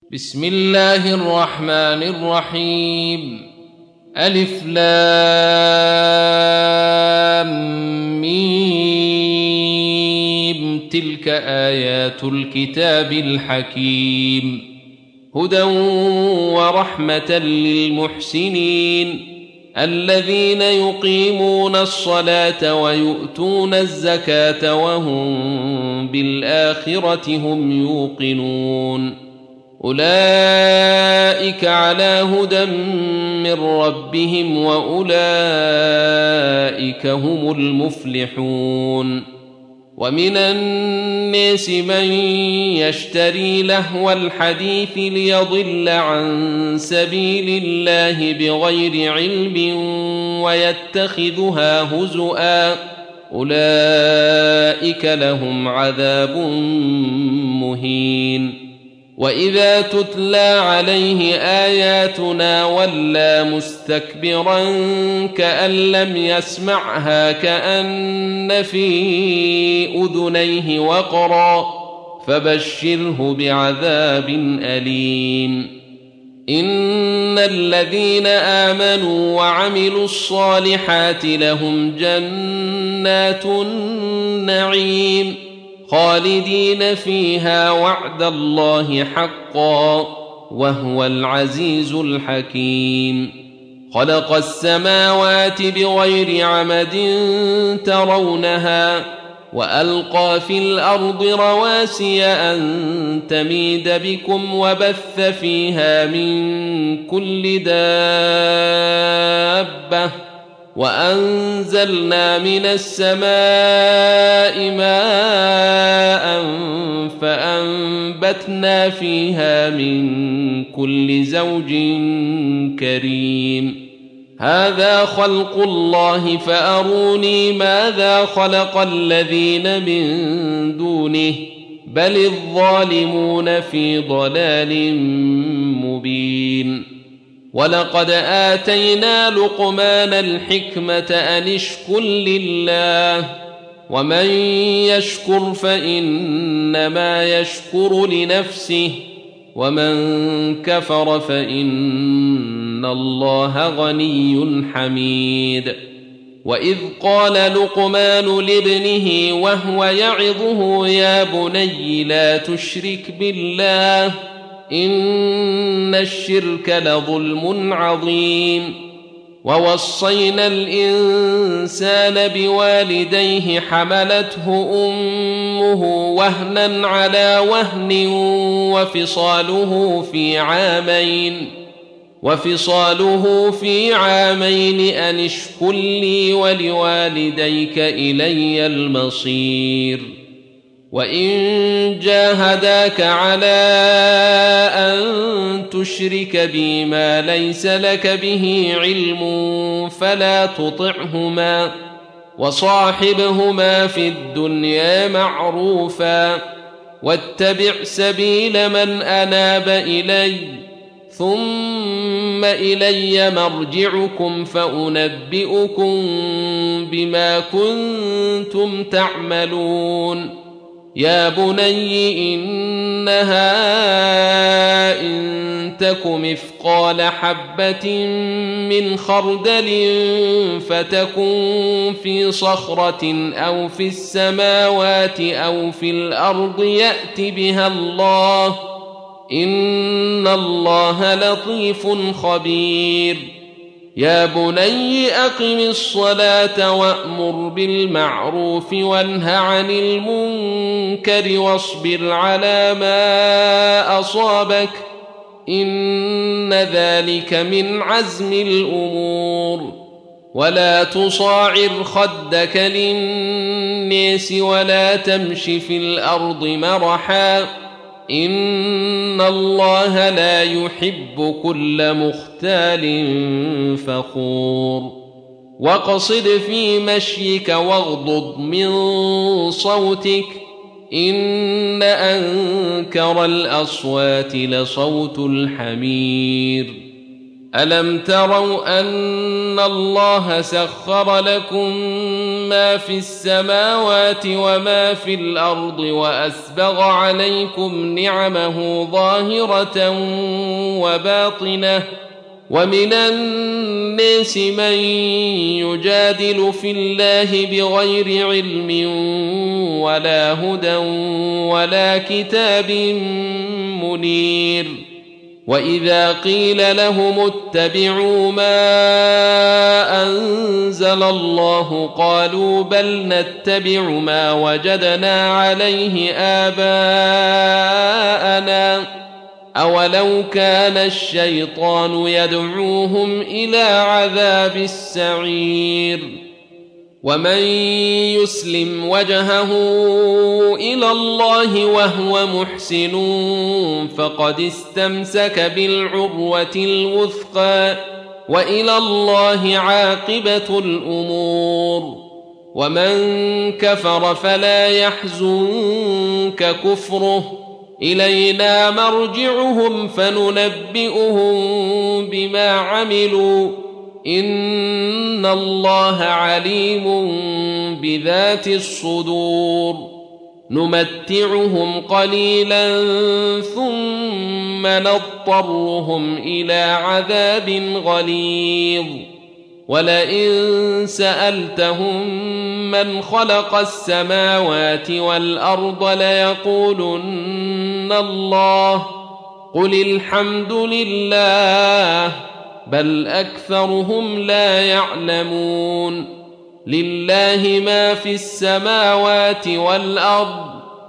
بسم الله الرحمن الرحيم. ألف لام ميم. تلك آيات الكتاب الحكيم، هدى ورحمة للمحسنين الذين يقيمون الصلاة ويؤتون الزكاة وهم بالآخرة هم يوقنون. أولئك على هدى من ربهم وأولئك هم المفلحون. ومن الناس من يشتري لهو الحديث ليضل عن سبيل الله بغير علم ويتخذها هزؤا، أولئك لهم عذاب مهين. وإذا تتلى عليه آياتنا ولى مستكبرا كأن لم يسمعها كأن في أذنيه وقرا، فبشره بعذاب أليم. إن الذين آمنوا وعملوا الصالحات لهم جنات النعيم خالدين فيها وعد الله حقا وهو العزيز الحكيم. خلق السماوات بغير عمد ترونها وألقى في الأرض رواسي أن تميد بكم وبث فيها من كل دابة وأنزلنا من السماء ماء فأنبتنا فيها من كل زوج كريم. هذا خلق الله فأروني ماذا خلق الذين من دونه بل الظالمون في ضلال مبين. ولقد آتينا لقمان الحكمة أن اشكر لله ومن يشكر فإنما يشكر لنفسه ومن كفر فإن الله غني حميد. وإذ قال لقمان لابنه وهو يعظه يا بني لا تشرك بالله إن الشرك لظلم عظيم. ووصينا الإنسان بوالديه حملته أمه وهنا على وهن وفصاله في عامين أن اشكر لي ولوالديك إلي المصير. وإن جاهداك على أن تشرك بي ما ليس لك به علم فلا تطعهما وصاحبهما في الدنيا معروفا واتبع سبيل من أناب إلي ثم إلي مرجعكم فأنبئكم بما كنتم تعملون. يا بني إنها إن تك مثقال حبة من خردل فتكن في صخرة أو في السماوات أو في الأرض يأت بها الله إن الله لطيف خبير. يا بني أقم الصلاة وأمر بالمعروف وانه عن المنكر واصبر على ما أصابك إن ذلك من عزم الأمور. ولا تصاعر خدك للناس ولا تمش في الأرض مرحا إن الله لا يحب كل مختال فخور. واقصد في مشيك واغضض من صوتك إن أنكر الأصوات لصوت الحمير. ألم تروا أن الله سخر لكم ما في السماوات وما في الأرض وأسبغ عليكم نعمه ظاهرة وباطنة ومن الناس من يجادل في الله بغير علم ولا هدى ولا كتاب منير وإذا قيل لهم اتبعوا ما أنزل الله قالوا بل نتبع ما وجدنا عليه آباءنا أولو كان الشيطان يدعوهم إلى عذاب السعير ومن يسلم وجهه إلى الله وهو محسن فقد استمسك بالعروة الوثقى وإلى الله عاقبة الأمور ومن كفر فلا يحزنك كفره إلينا مرجعهم فننبئهم بما عملوا إن الله عليم بذات الصدور نمتعهم قليلا ثم نضطرهم إلى عذاب غليظ ولئن سألتهم من خلق السماوات والأرض ليقولن الله قل الحمد لله بل أكثرهم لا يعلمون لله ما في السماوات والأرض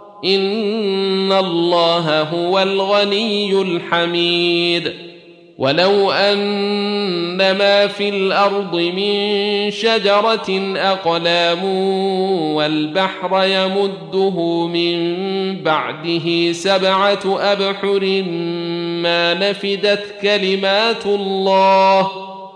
إن الله هو الغني الحميد ولو أن ما في الأرض من شجرة أقلام والبحر يمده من بعده 7 أبحر ما نفدت كلمات الله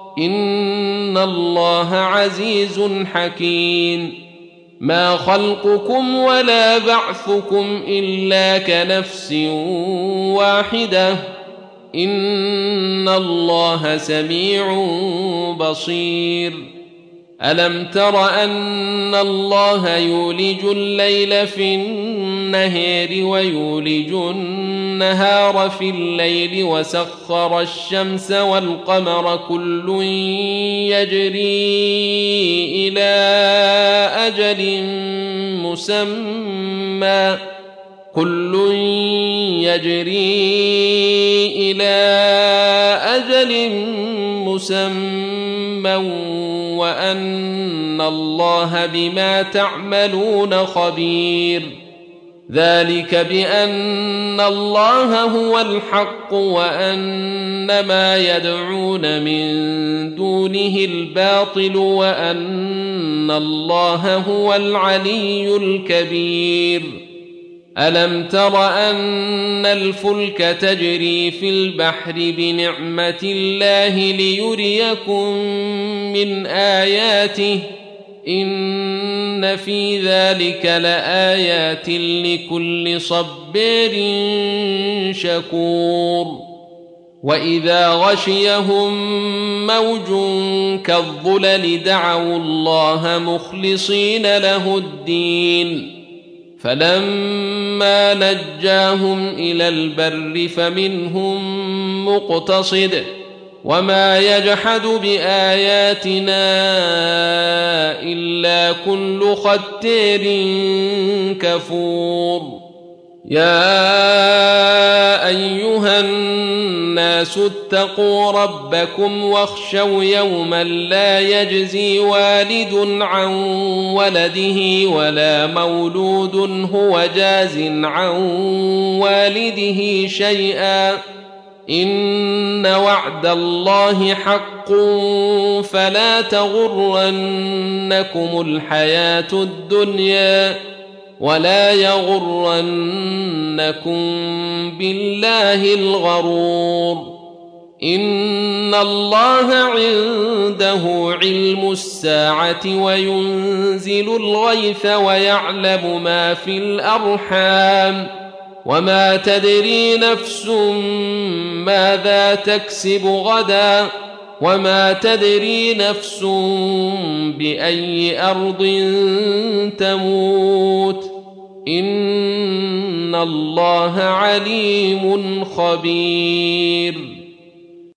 إن الله عزيز حكيم ما خلقكم ولا بعثكم إلا كنفس واحدة إن الله سميع بصير ألم تر أن الله يولج الليل في النهار ويولج النهار في الليل وسخر الشمس والقمر كل يجري إلى أجل مسمى وأن الله بما تعملون خبير ذلك بأن الله هو الحق وأن ما يدعون من دونه الباطل وأن الله هو العلي الكبير ألم تر أن الفلك تجري في البحر بنعمة الله ليريكم من آياته إن في ذلك لآيات لكل صبار شكور وإذا غشيهم موج كالظلل دعوا الله مخلصين له الدين فلما نجاهم إلى البر فمنهم مقتصد وما يجحد بآياتنا إلا كل ختار كفور يا أيها الناس اتقوا ربكم واخشوا يوما لا يجزي والد عن ولده ولا مولود هو جاز عن والده شيئا إن وعد الله حق فلا تغرنكم الحياة الدنيا ولا يغرنكم بالله الغرور إن الله عنده علم الساعة وينزل الغيث ويعلم ما في الأرحام وما تدري نفس ماذا تكسب غدا وما تدري نفس بأي أرض تموت إن الله عليم خبير